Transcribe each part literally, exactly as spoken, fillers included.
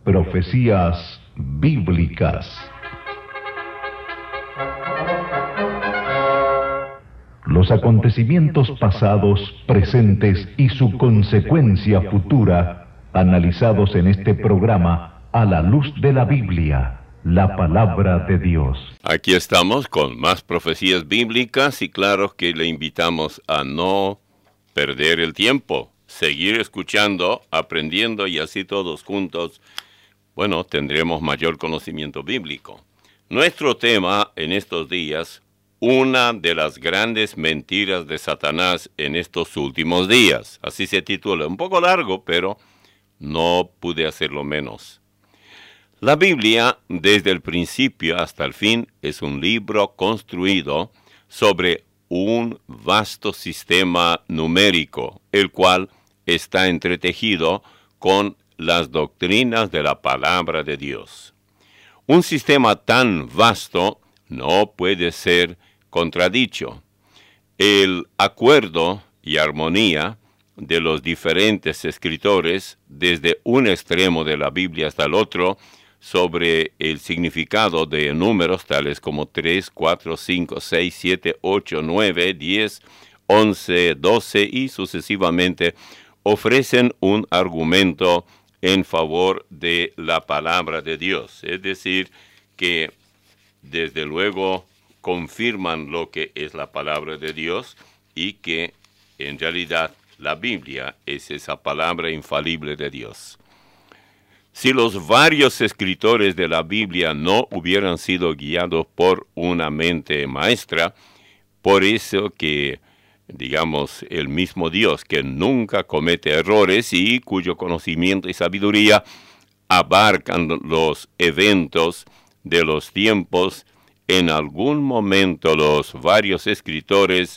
Profecías bíblicas. Los acontecimientos pasados, presentes y su consecuencia futura, analizados en este programa a la luz de la Biblia, la palabra de Dios. Aquí estamos con más profecías bíblicas y claro que le invitamos a no perder el tiempo, seguir escuchando, aprendiendo y así todos juntos, bueno, tendremos mayor conocimiento bíblico. Nuestro tema en estos días, una de las grandes mentiras de Satanás en estos últimos días. Así se titula, un poco largo, pero no pude hacerlo menos. La Biblia, desde el principio hasta el fin, es un libro construido sobre un vasto sistema numérico, el cual está entretejido con las doctrinas de la palabra de Dios. Un sistema tan vasto no puede ser contradicho. El acuerdo y armonía de los diferentes escritores, desde un extremo de la Biblia hasta el otro, sobre el significado de números tales como tres, cuatro, cinco, seis, siete, ocho, nueve, diez, once, doce y sucesivamente, ofrecen un argumento en favor de la palabra de Dios. Es decir, que desde luego confirman lo que es la palabra de Dios y que en realidad la Biblia es esa palabra infalible de Dios. Si los varios escritores de la Biblia no hubieran sido guiados por una mente maestra, por eso que, digamos, el mismo Dios que nunca comete errores y cuyo conocimiento y sabiduría abarcan los eventos de los tiempos, en algún momento los varios escritores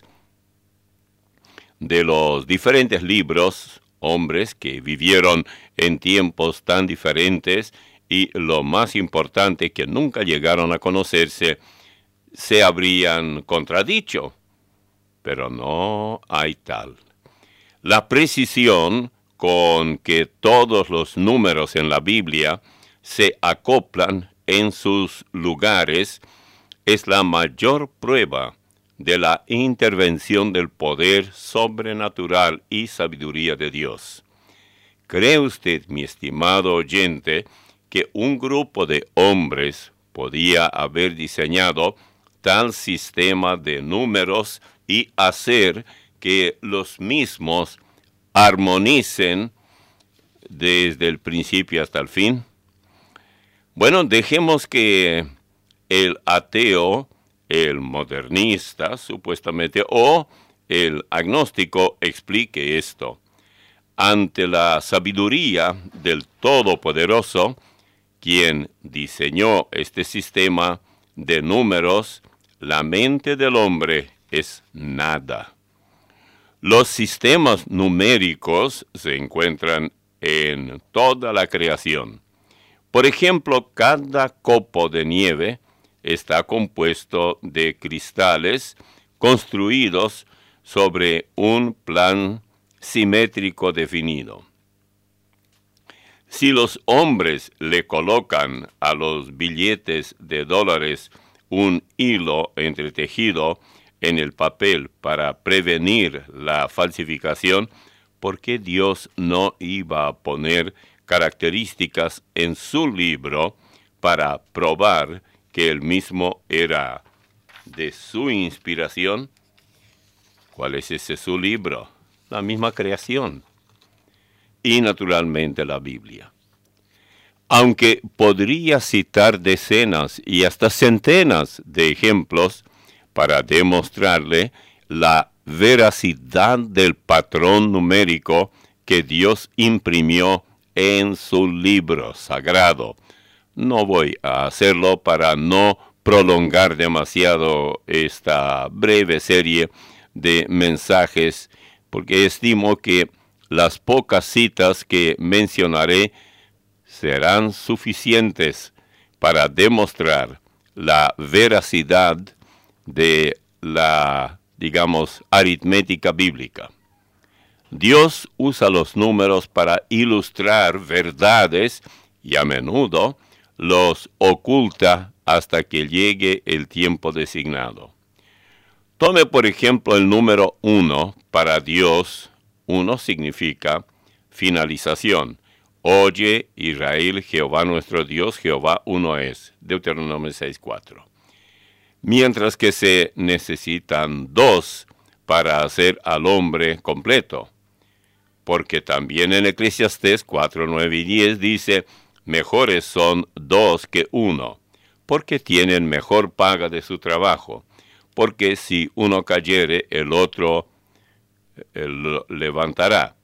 de los diferentes libros, hombres que vivieron en tiempos tan diferentes y lo más importante que nunca llegaron a conocerse, se habrían contradicho. Pero no hay tal. La precisión con que todos los números en la Biblia se acoplan en sus lugares es la mayor prueba de la intervención del poder sobrenatural y sabiduría de Dios. ¿Cree usted, mi estimado oyente, que un grupo de hombres podía haber diseñado tal sistema de números y hacer que los mismos armonicen desde el principio hasta el fin? Bueno, dejemos que el ateo, el modernista, supuestamente, o el agnóstico explique esto. Ante la sabiduría del Todopoderoso, quien diseñó este sistema de números, la mente del hombre es nada. Los sistemas numéricos se encuentran en toda la creación. Por ejemplo, cada copo de nieve está compuesto de cristales construidos sobre un plan simétrico definido. Si los hombres le colocan a los billetes de dólares un hilo entretejido en el papel para prevenir la falsificación, ¿por qué Dios no iba a poner características en su libro para probar que el mismo era de su inspiración? ¿Cuál es ese su libro? La misma creación. Y naturalmente la Biblia. Aunque podría citar decenas y hasta centenas de ejemplos para demostrarle la veracidad del patrón numérico que Dios imprimió en su libro sagrado, no voy a hacerlo para no prolongar demasiado esta breve serie de mensajes, porque estimo que las pocas citas que mencionaré serán suficientes para demostrar la veracidad de la, digamos, aritmética bíblica. Dios usa los números para ilustrar verdades y a menudo los oculta hasta que llegue el tiempo designado. Tome por ejemplo el número uno. Para Dios, uno significa finalización. Oye, Israel, Jehová nuestro Dios, Jehová uno es. Deuteronomio seis cuatro. Mientras que se necesitan dos para hacer al hombre completo. Porque también en Eclesiastés cuatro, nueve y diez dice, mejores son dos que uno, porque tienen mejor paga de su trabajo. Porque si uno cayere, el otro el levantará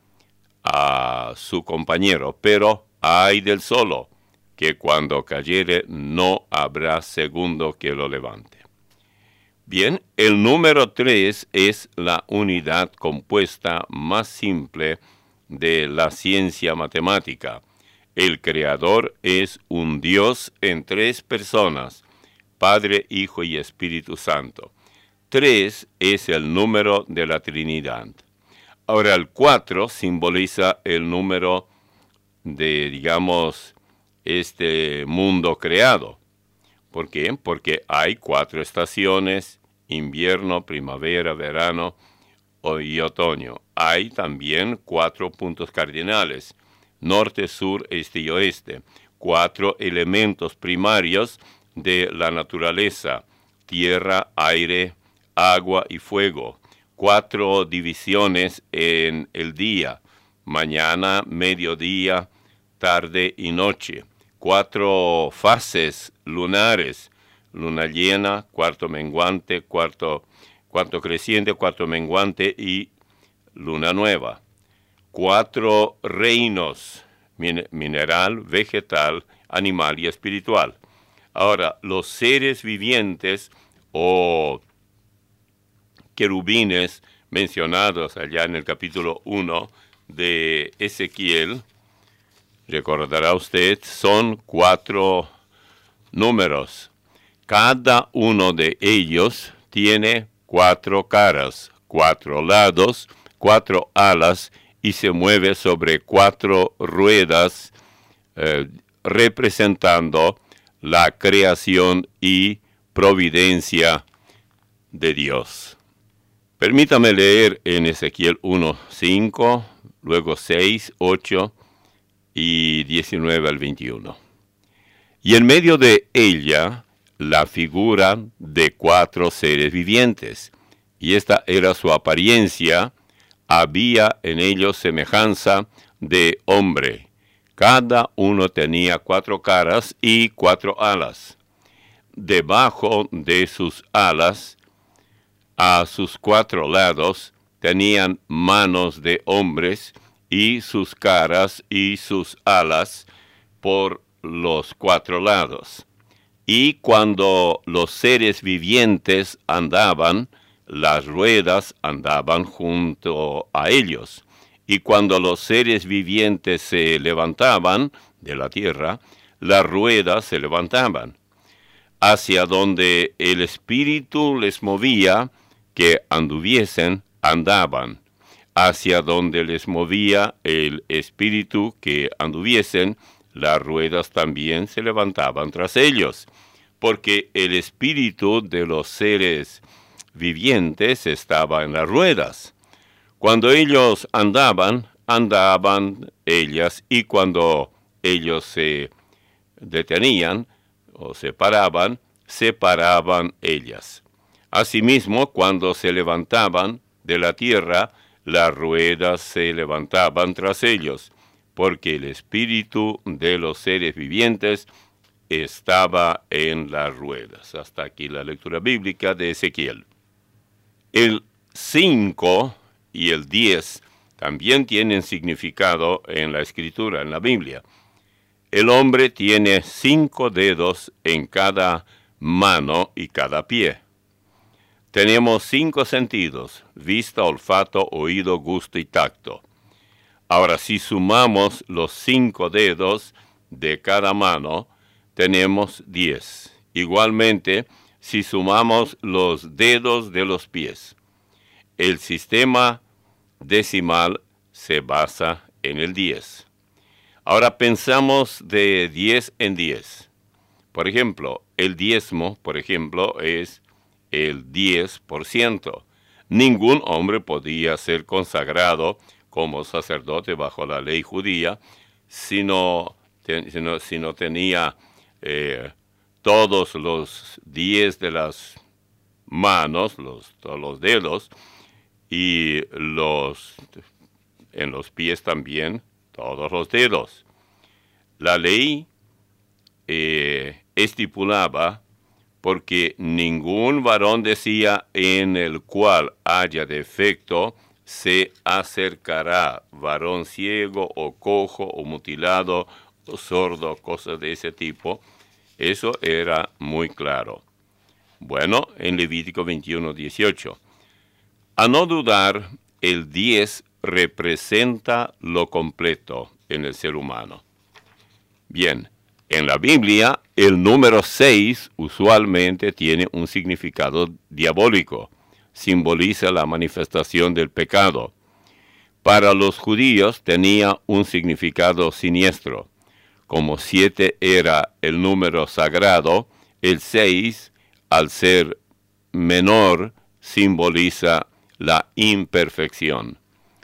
a su compañero. Pero ay del solo, que cuando cayere no habrá segundo que lo levante. Bien, el número tres es la unidad compuesta más simple de la ciencia matemática. El Creador es un Dios en tres personas, Padre, Hijo y Espíritu Santo. Tres es el número de la Trinidad. Ahora el cuatro simboliza el número de, digamos, este mundo creado. ¿Por qué? Porque hay cuatro estaciones, invierno, primavera, verano y otoño. Hay también cuatro puntos cardinales, norte, sur, este y oeste. Cuatro elementos primarios de la naturaleza, tierra, aire, agua y fuego. Cuatro divisiones en el día, mañana, mediodía, tarde y noche. Cuatro fases lunares, luna llena, cuarto menguante, cuarto, cuarto creciente, cuarto menguante y luna nueva. Cuatro reinos, min- mineral, vegetal, animal y espiritual. Ahora, los seres vivientes o querubines mencionados allá en el capítulo uno de Ezequiel, recordará usted, son cuatro números. Cada uno de ellos tiene cuatro caras, cuatro lados, cuatro alas y se mueve sobre cuatro ruedas, eh, representando la creación y providencia de Dios. Permítame leer en Ezequiel uno, cinco, luego seis, ocho y diecinueve al veintiuno. Y en medio de ella la figura de cuatro seres vivientes, y esta era su apariencia. Había en ellos semejanza de hombre. Cada uno tenía cuatro caras y cuatro alas. Debajo de sus alas, a sus cuatro lados, tenían manos de hombres, y sus caras y sus alas por los cuatro lados. Y cuando los seres vivientes andaban, las ruedas andaban junto a ellos. Y cuando los seres vivientes se levantaban de la tierra, las ruedas se levantaban. Hacia donde el Espíritu les movía, que anduviesen, andaban. Hacia donde les movía el Espíritu que anduviesen, las ruedas también se levantaban tras ellos. Porque el Espíritu de los seres vivientes estaba en las ruedas. Cuando ellos andaban, andaban ellas, y cuando ellos se detenían o se paraban, se paraban ellas. Asimismo, cuando se levantaban de la tierra, las ruedas se levantaban tras ellos, porque el espíritu de los seres vivientes estaba en las ruedas. Hasta aquí la lectura bíblica de Ezequiel. El cinco y el diez también tienen significado en la Escritura, en la Biblia. El hombre tiene cinco dedos en cada mano y cada pie. Tenemos cinco sentidos: vista, olfato, oído, gusto y tacto. Ahora, si sumamos los cinco dedos de cada mano, tenemos diez. Igualmente, si sumamos los dedos de los pies. El sistema decimal se basa en el diez. Ahora pensamos de diez en diez. Por ejemplo, el diezmo, por ejemplo, es el diez por ciento. Ningún hombre podía ser consagrado como sacerdote bajo la ley judía si no, si no, si no tenía eh, todos los diez de las manos, los, todos los dedos, y los en los pies también, todos los dedos. La ley eh, estipulaba, porque ningún varón decía en el cual haya defecto, se acercará, varón ciego o cojo o mutilado o sordo, cosas de ese tipo. Eso era muy claro. Bueno, en Levítico veintiuno, dieciocho. A no dudar, el diez representa lo completo en el ser humano. Bien, en la Biblia, el número seis usualmente tiene un significado diabólico. Simboliza la manifestación del pecado. Para los judíos tenía un significado siniestro. Como siete era el número sagrado, el seis, al ser menor, simboliza la imperfección.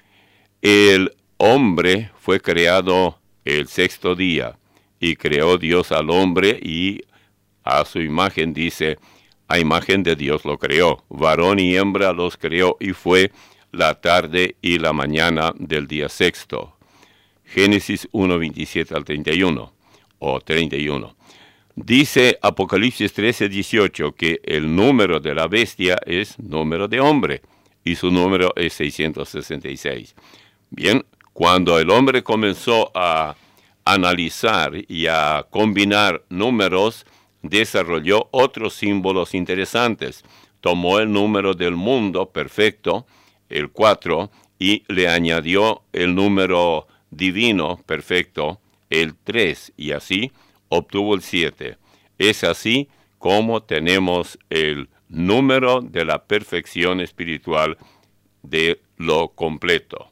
El hombre fue creado el sexto día, y creó Dios al hombre, y a su imagen dice, a imagen de Dios lo creó, varón y hembra los creó, y fue la tarde y la mañana del día sexto. Génesis uno, veintisiete al treinta y uno, o treinta y uno. Dice Apocalipsis trece, dieciocho, que el número de la bestia es número de hombre, y su número es seiscientos sesenta y seis. Bien, cuando el hombre comenzó a analizar y a combinar números, desarrolló otros símbolos interesantes. Tomó el número del mundo perfecto, el cuatro, y le añadió el número divino perfecto, el tres, y así obtuvo el siete. Es así como tenemos el número de la perfección espiritual de lo completo.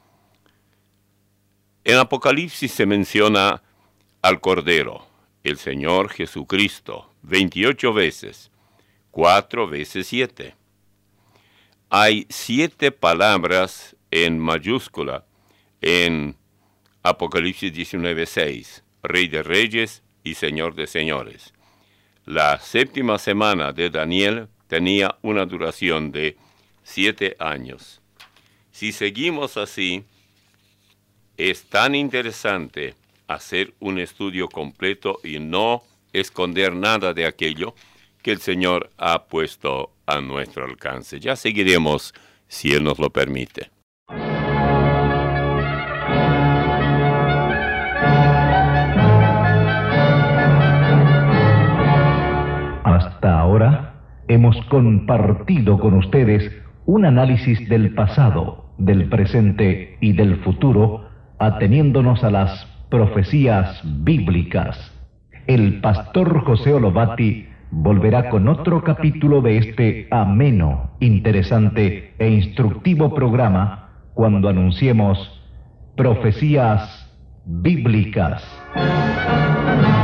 En Apocalipsis se menciona al Cordero, el Señor Jesucristo, veintiocho veces, cuatro veces siete. Hay siete palabras en mayúscula en Apocalipsis diecinueve, seis, Rey de Reyes y Señor de Señores. La séptima semana de Daniel tenía una duración de siete años. Si seguimos así, es tan interesante hacer un estudio completo y no esconder nada de aquello que el Señor ha puesto a nuestro alcance. Ya seguiremos si Él nos lo permite. Hasta ahora hemos compartido con ustedes un análisis del pasado, del presente y del futuro, ateniéndonos a las profecías bíblicas. El pastor José Olobati volverá con otro capítulo de este ameno, interesante e instructivo programa cuando anunciemos Profecías Bíblicas.